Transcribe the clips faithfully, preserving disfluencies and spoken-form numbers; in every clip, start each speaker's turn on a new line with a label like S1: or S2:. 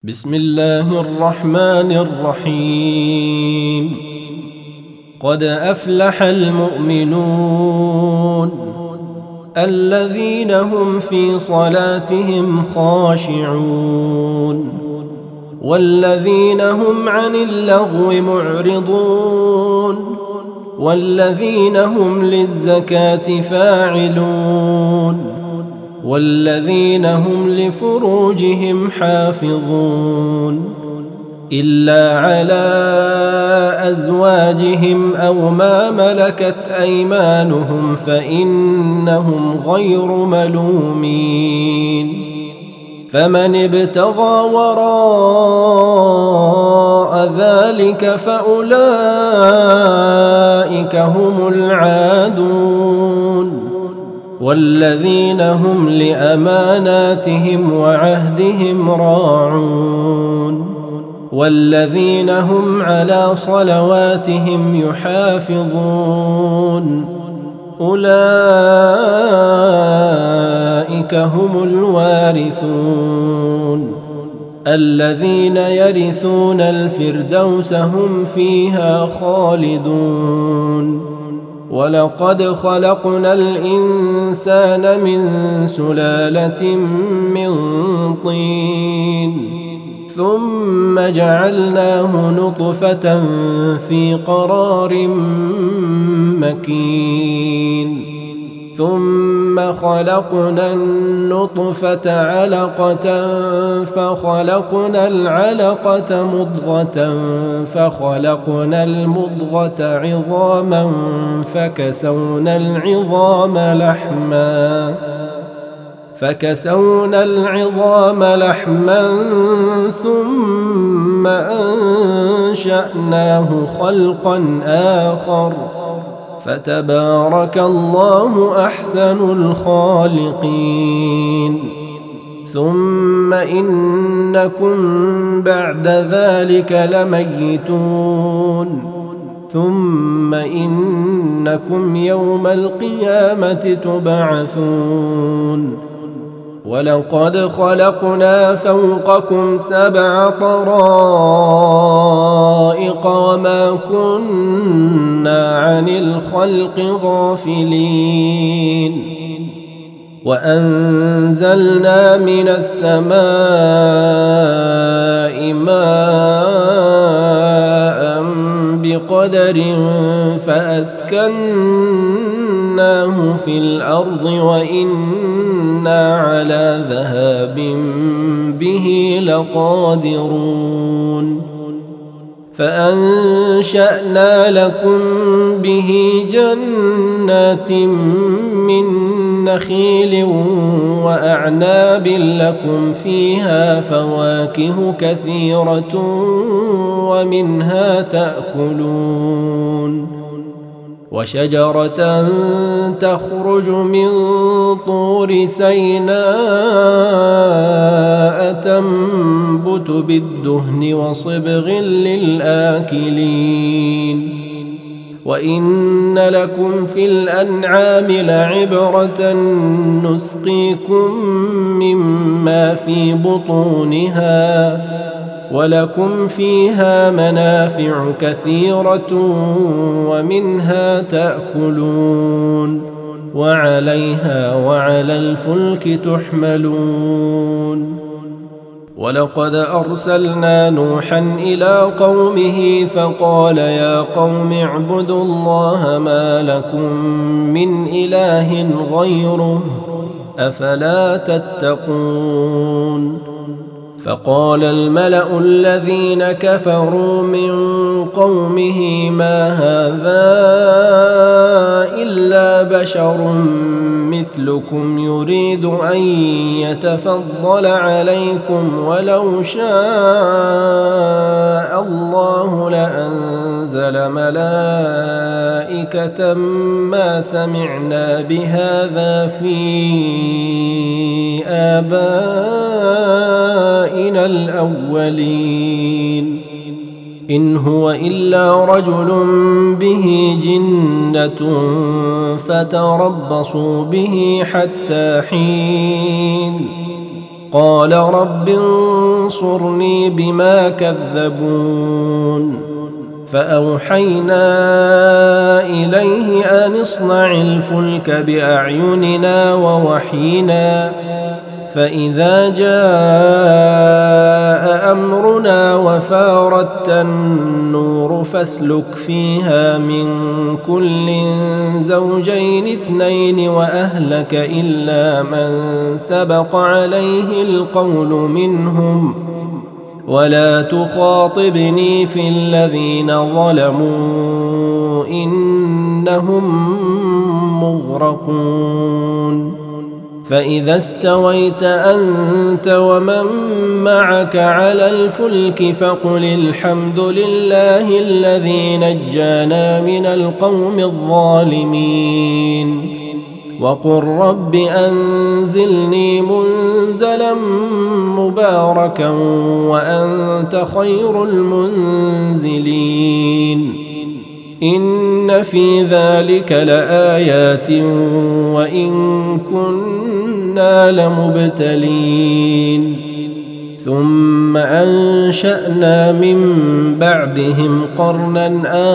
S1: بسم الله الرحمن الرحيم. قد أفلح المؤمنون الذين هم في صلاتهم خاشعون والذين هم عن اللغو معرضون والذين هم للزكاة فاعلون والذين هم لفروجهم حافظون إلا على أزواجهم أو ما ملكت أيمانهم فإنهم غير ملومين. فمن ابتغى وراء ذلك فأولئك هم العادون والذين هم لأماناتهم وعهدهم راعون والذين هم على صلواتهم يحافظون أولئك هم الوارثون الذين يرثون الفردوس هم فيها خالدون. ولقد خلقنا الإنسان من سلالة من طين ثم جعلناه نطفة في قرار مكين ثم خلقنا النطفة علقة فخلقنا العلقة مضغة فخلقنا المضغة عظاما فكسونا العظام لحما فكسونا العظام لحما ثم أنشأناه خلقا آخر فتبارك الله أحسن الخالقين. ثم إنكم بعد ذلك لميتون ثم إنكم يوم القيامة تبعثون. ولقد خلقنا فوقكم سبع طرائق وما كنا عن الخلق غافلين. وأنزلنا من السماء ماء بقدر فأسكناه في الأرض وإنا على ذهاب به لقادرون. فأنشأنا لكم به جنات من نخيل وأعناب لكم فيها فواكه كثيرة ومنها تأكلون. وشجرة تخرج من طور سيناء تنبت بالدهن وصبغ للآكلين. وإن لكم في الأنعام لعبرة نسقيكم مما في بطونها ولكم فيها منافع كثيرة ومنها تأكلون وعليها وعلى الفلك تحملون. ولقد أرسلنا نوحا إلى قومه فقال يا قوم اعبدوا الله ما لكم من إله غيره أفلا تتقون. فقال الملأ الذين كفروا من قومه ما هذا إلا بشر مثلكم يريد أن يتفضل عليكم ولو شاء الله لأنزل ملائكة ما سمعنا بهذا في آبائنا الأولين إن هو إلا رجل به جنة فتربصوا به حتى حين قال رب انصرني بما كذبون فأوحينا إليه أن اصنع الفلك بأعيننا ووحينا فإذا جاء أمرنا وفارت النور فاسلك فيها من كل زوجين اثنين وأهلك إلا من سبق عليه القول منهم ولا تخاطبني في الذين ظلموا إنهم مغرقون فإذا استويت أنت ومن معك على الفلك فقل الحمد لله الذي نجانا من القوم الظالمين وقل رب أنزلني منزلا مباركا وأنت خير المنزلين إن في ذلك لآيات وإن كنا لمبتلين ثم أنشأنا من بعدهم قرنا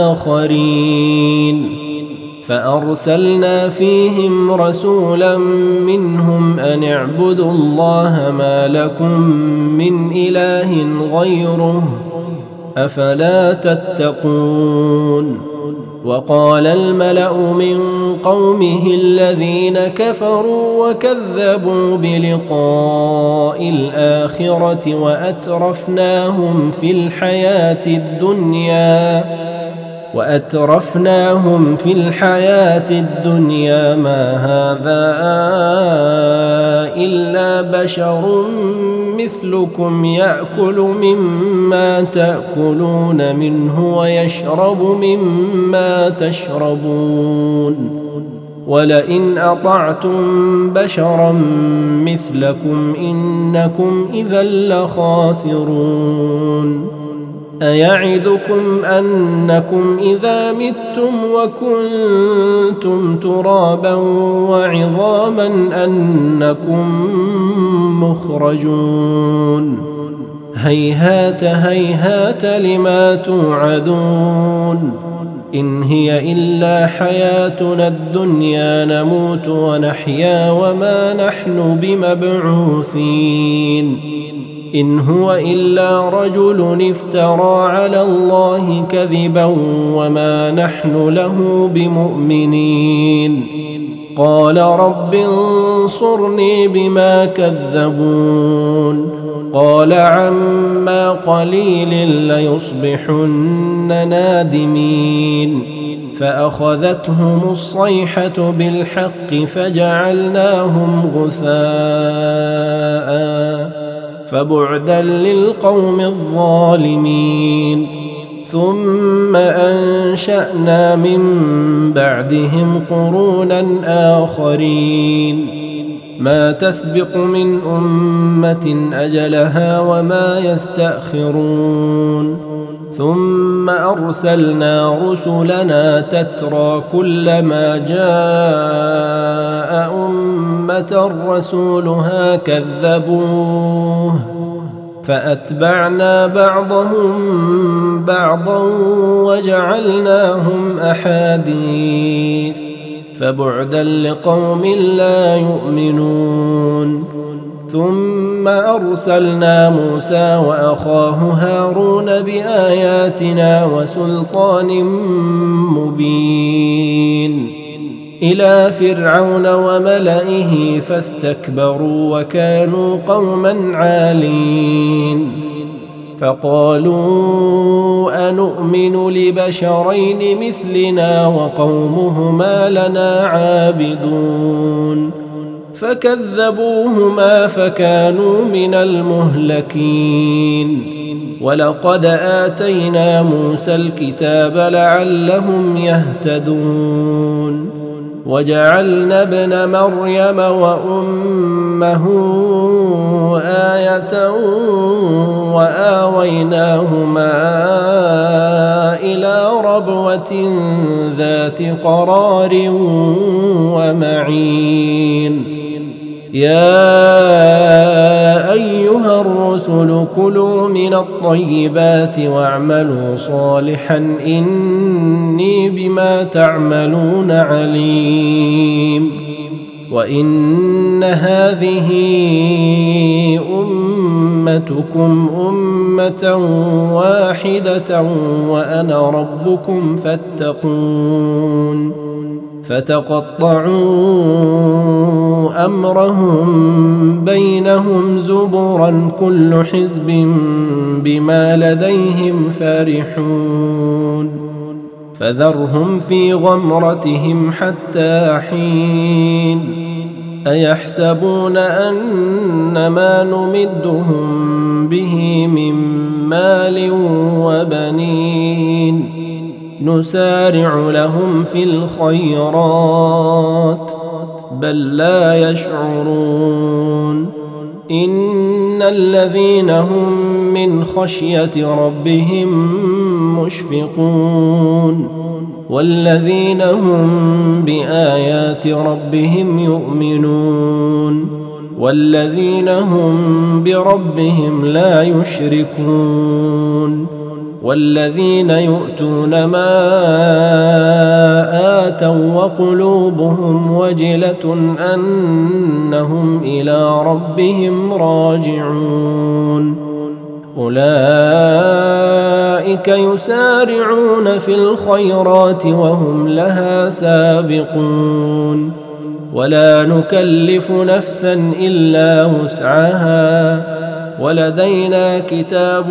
S1: آخرين فأرسلنا فيهم رسولا منهم أن اعبدوا الله ما لكم من إله غيره أفلا تتقون وقال الملأ من قومه الذين كفروا وكذبوا بلقاء الآخرة وأترفناهم في الحياة الدنيا وأترفناهم في الحياة الدنيا ما هذا إلا بشر مثلكم يأكل مما تأكلون منه ويشرب مما تشربون ولئن أطعتم بشرا مثلكم إنكم إذا لخاسرون أيعدكم أنكم إذا متم وكنتم ترابا وعظاما أنكم مخرجون هيهات هيهات لما توعدون إن هي إلا حياتنا الدنيا نموت ونحيا وما نحن بمبعوثين إن هو إلا رجل افترى على الله كذبا وما نحن له بمؤمنين قال رب انصرني بما كذبون قال عما قليل ليصبحن نادمين فأخذتهم الصيحة بالحق فجعلناهم غثاء فبعدا للقوم الظالمين ثم أنشأنا من بعدهم قرونا آخرين ما تسبق من أمة أجلها وما يستأخرون ثم أرسلنا رسلنا تترى كلما جاء أمة رسولها كذبوه فأتبعنا بعضهم بعضا وجعلناهم أحاديث فبعدا لقوم لا يؤمنون ثم أرسلنا موسى وأخاه هارون بآياتنا وسلطان مبين إلى فرعون وملئه فاستكبروا وكانوا قوما عالين فقالوا أنؤمن لبشرين مثلنا وقومهما لنا عابدون فكذبوهما فكانوا من المهلكين ولقد آتينا موسى الكتاب لعلهم يهتدون وجعلنا ابن مريم وأمه آية وآويناهما إلى ربوة ذات قرار ومعين يا يا أيها الرسل كلوا من الطيبات واعملوا صالحا إني بما تعملون عليم وإن هذه أمتكم أمة واحدة وأنا ربكم فاتقون فتقطعوا أمرهم بينهم زبرا كل حزب بما لديهم فرحون فذرهم في غمرتهم حتى حين أيحسبون أن ما نمدهم به من مال وبنين نسارع لهم في الخيرات بل لا يشعرون إن الذين هم من خشية ربهم مشفقون والذين هم بآيات ربهم يؤمنون والذين هم بربهم لا يشركون والذين يؤتون ما آتوا وقلوبهم وجلة أنهم إلى ربهم راجعون أولئك يسارعون في الخيرات وهم لها سابقون ولا نكلف نفسا إلا وسعها ولدينا كتاب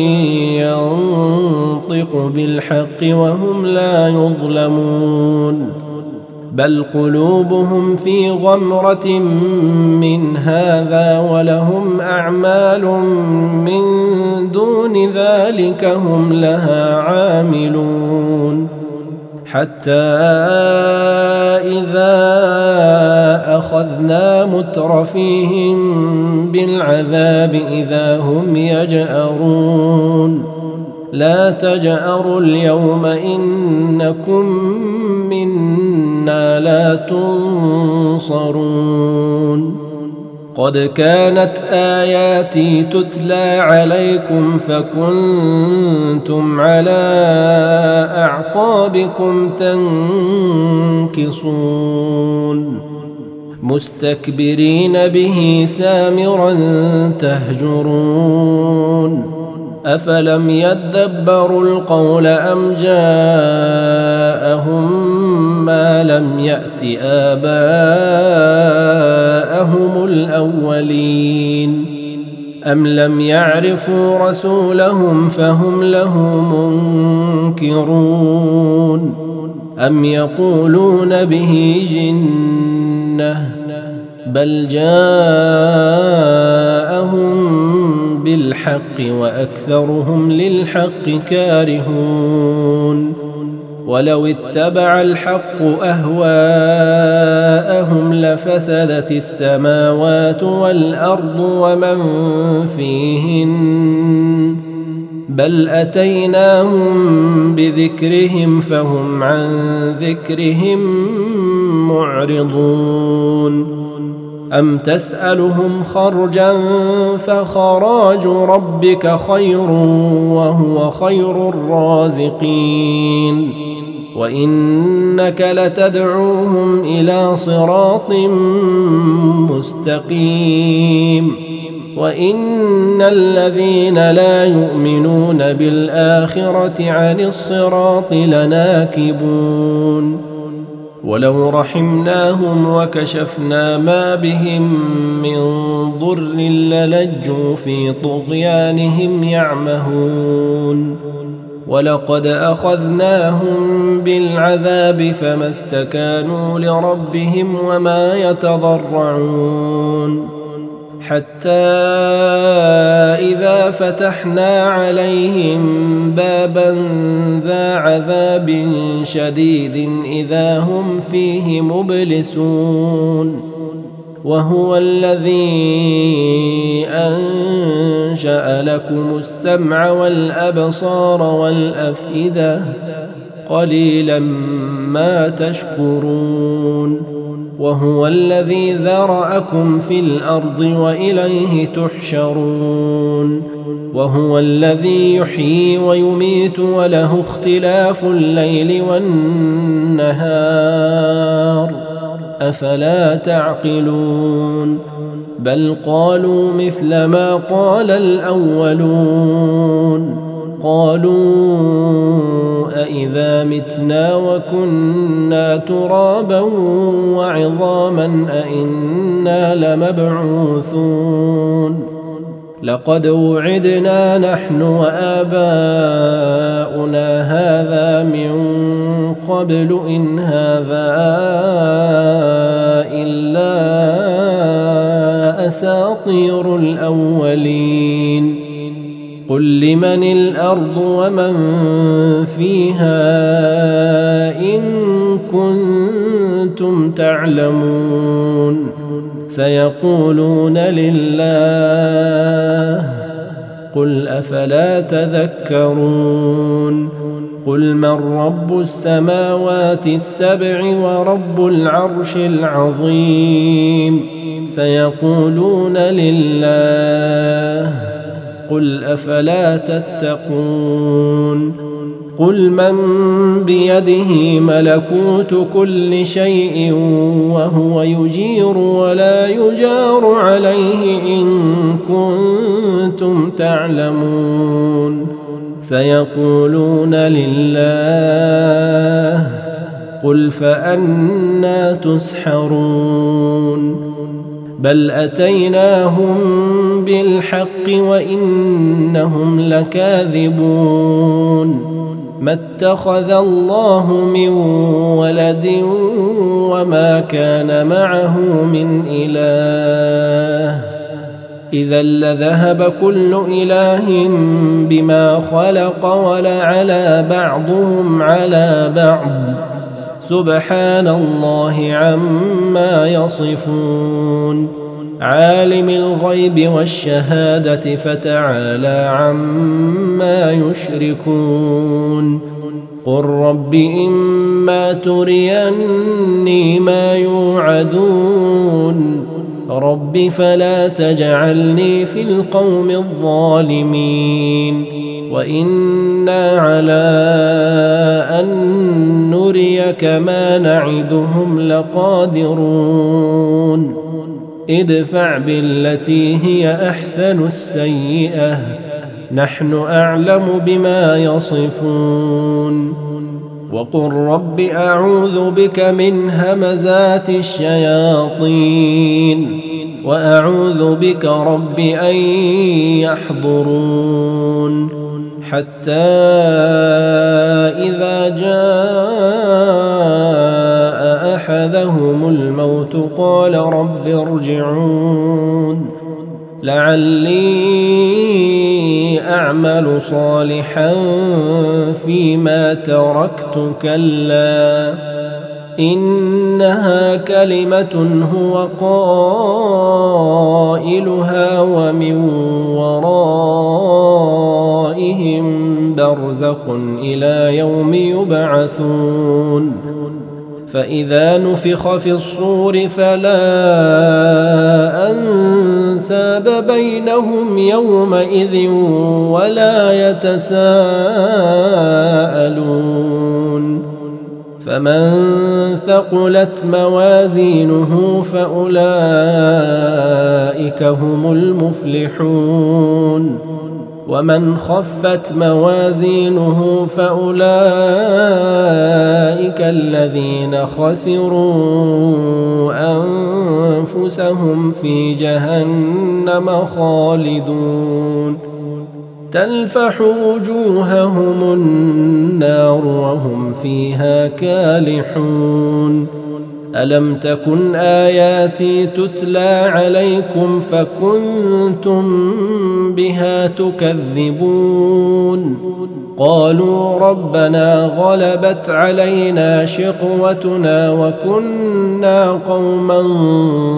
S1: ينطق بالحق وهم لا يظلمون بل قلوبهم في غمرة من هذا ولهم أعمال من دون ذلك هم لها عاملون حتى إذا أخذنا مترفيهم بالعذاب إذا هم يجأرون لا تجأروا اليوم إنكم منا لا تنصرون قد كانت آياتي تتلى عليكم فكنتم على أعقابكم تنكصون مستكبرين به سامرا تهجرون أفلم يدبروا القول أم جاءهم ما لم يأت آباءهم الأولين أم لم يعرفوا رسولهم فهم له منكرون أم يقولون به جنة بل جاءهم بالحق وأكثرهم للحق كارهون ولو اتبع الحق أهواءهم لفسدت السماوات والأرض ومن فيهن بل أتيناهم بذكرهم فهم عن ذكرهم معرضون أم تسألهم خرجا فخراج ربك خير وهو خير الرازقين وإنك لتدعوهم إلى صراط مستقيم وإن الذين لا يؤمنون بالآخرة عن الصراط لناكبون ولو رحمناهم وكشفنا ما بهم من ضر للجوا في طغيانهم يعمهون ولقد أخذناهم بالعذاب فما استكانوا لربهم وما يتضرعون حتى إذا فتحنا عليهم بابا ذا عذاب شديد إذا هم فيه مبلسون وهو الذي أنشأ لكم السمع والأبصار والأفئدة قليلا ما تشكرون وهو الذي ذرأكم في الأرض وإليه تحشرون وهو الذي يحيي ويميت وله اختلاف الليل والنهار أفلا تعقلون بل قالوا مثل ما قال الأولون قالوا أإذا متنا وكنا ترابا وعظاما أإنا لمبعوثون لقد وعدنا نحن وآباؤنا هذا من قبل إن هذا إلا أساطير الأولين قل لمن الأرض ومن فيها إن كنتم تعلمون سيقولون لله قل أفلا تذكرون قل من رب السماوات السبع ورب العرش العظيم سيقولون لله قل أفلا تتقون قل من بيده ملكوت كل شيء وهو يجير ولا يجار عليه إن كنتم تعلمون سيقولون لله قل فأنى تسحرون بل أتيناهم بالحق وإنهم لكاذبون ما اتخذ الله من ولد وما كان معه من إله إذا لذهب كل إله بما خلق ولعلى بعضهم على بعض سبحان الله عما يصفون عالم الغيب والشهادة فتعالى عما يشركون قل رب إما تريني ما يوعدون رب فلا تجعلني في القوم الظالمين وإنا على أن نريك ما نعدهم لقادرون ادفع بالتي هي أحسن السيئة نحن أعلم بما يصفون وقل رب أعوذ بك من همزات الشياطين وأعوذ بك رب أن يحضرون حتى إذا جاء أحدهم الموت قال رب ارجعون لعلي أعمل صالحا فيما تركت كلا إنها كلمة هو قائلها ومن ورائهم برزخ إلى يوم يبعثون فإذا نفخ في الصور فلا أنساب بينهم يومئذ ولا يتساءلون فمن ثقلت موازينه فأولئك هم المفلحون ومن خفت موازينه فأولئك الذين خسروا أنفسهم في جهنم خالدون تلفح وجوههم النار وهم فيها كالحون ألم تكن آياتي تتلى عليكم فكنتم بها تكذبون قالوا ربنا غلبت علينا شقوتنا وكنا قوما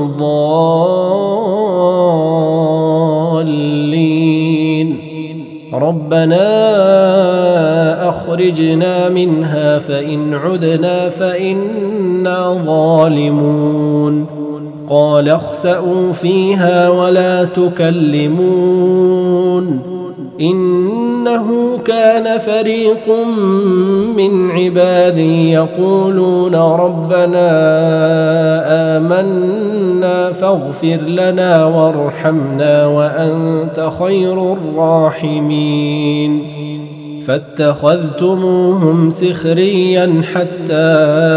S1: ضالين ربنا أخرجنا منها فإن عدنا فإنا ظالمون قال اخسئوا فيها ولا تكلمون إنه كان فريق من عبادي يقولون ربنا آمنا فاغفر لنا وارحمنا وأنت خير الراحمين فاتخذتموهم سخريا حتى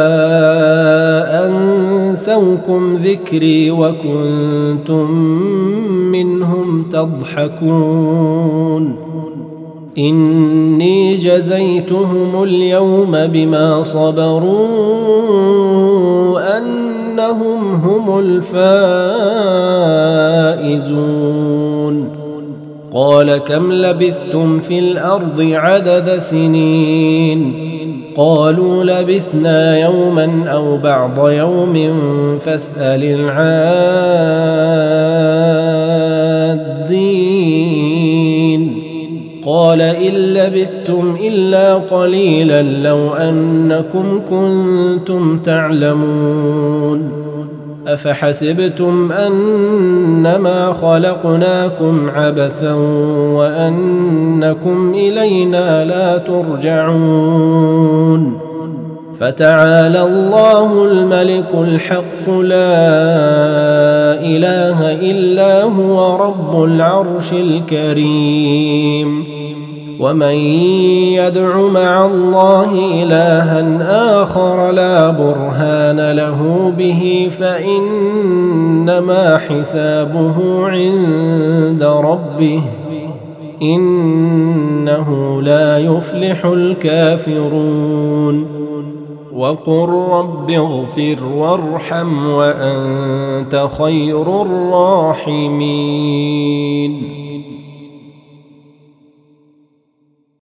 S1: أنسوكم ذكري وكنتم منهم تضحكون إني جزيتهم اليوم بما صبروا أنهم هم الفائزون قال كم لبثتم في الأرض عدد سنين قالوا لبثنا يوما أو بعض يوم فاسأل العادين قال إن لبثتم إلا قليلا لو أنكم كنتم تعلمون أفحسبتم أنما خلقناكم عبثا وأنكم إلينا لا ترجعون فتعالى الله الملك الحق لا إله إلا هو رب العرش الكريم ومن يدع مع الله إلها آخر لا برهان له به فإنما حسابه عند ربه إنه لا يفلح الكافرون وقل رب اغفر وارحم وأنت خير الراحمين